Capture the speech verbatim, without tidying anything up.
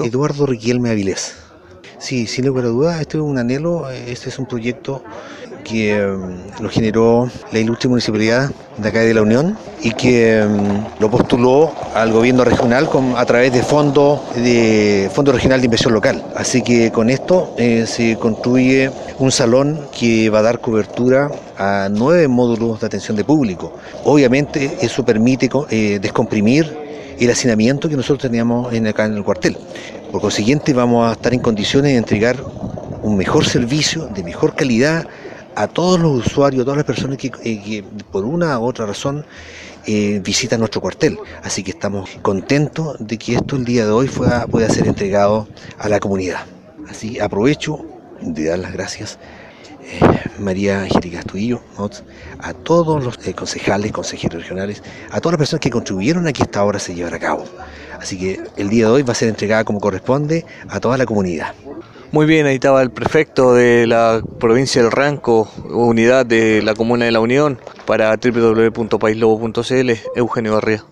proyecto? Eduardo Riquelme Avilés. Sí, sin lugar a dudas, este es un anhelo, este es un proyecto que um, lo generó la ilustre municipalidad de acá de La Unión y que um, lo postuló al gobierno regional con, a través de fondo, de Fondo Regional de Inversión Local. Así que con esto eh, se construye un salón que va a dar cobertura a nueve módulos de atención de público. Obviamente eso permite eh, descomprimir el hacinamiento que nosotros teníamos en, acá en el cuartel. Por consiguiente vamos a estar en condiciones de entregar un mejor servicio, de mejor calidad, a todos los usuarios, a todas las personas que, eh, que por una u otra razón eh, visitan nuestro cuartel. Así que estamos contentos de que esto el día de hoy pueda, pueda ser entregado a la comunidad. Así aprovecho de dar las gracias eh, María Angélica Astudillo, a todos los eh, concejales, consejeros regionales, a todas las personas que contribuyeron a que esta obra se llevara a cabo. Así que el día de hoy va a ser entregada como corresponde a toda la comunidad. Muy bien, ahí estaba el prefecto de la provincia del Ranco, unidad de la comuna de La Unión, para doble u doble u doble u punto país lobo punto c l, Eugenio Barría.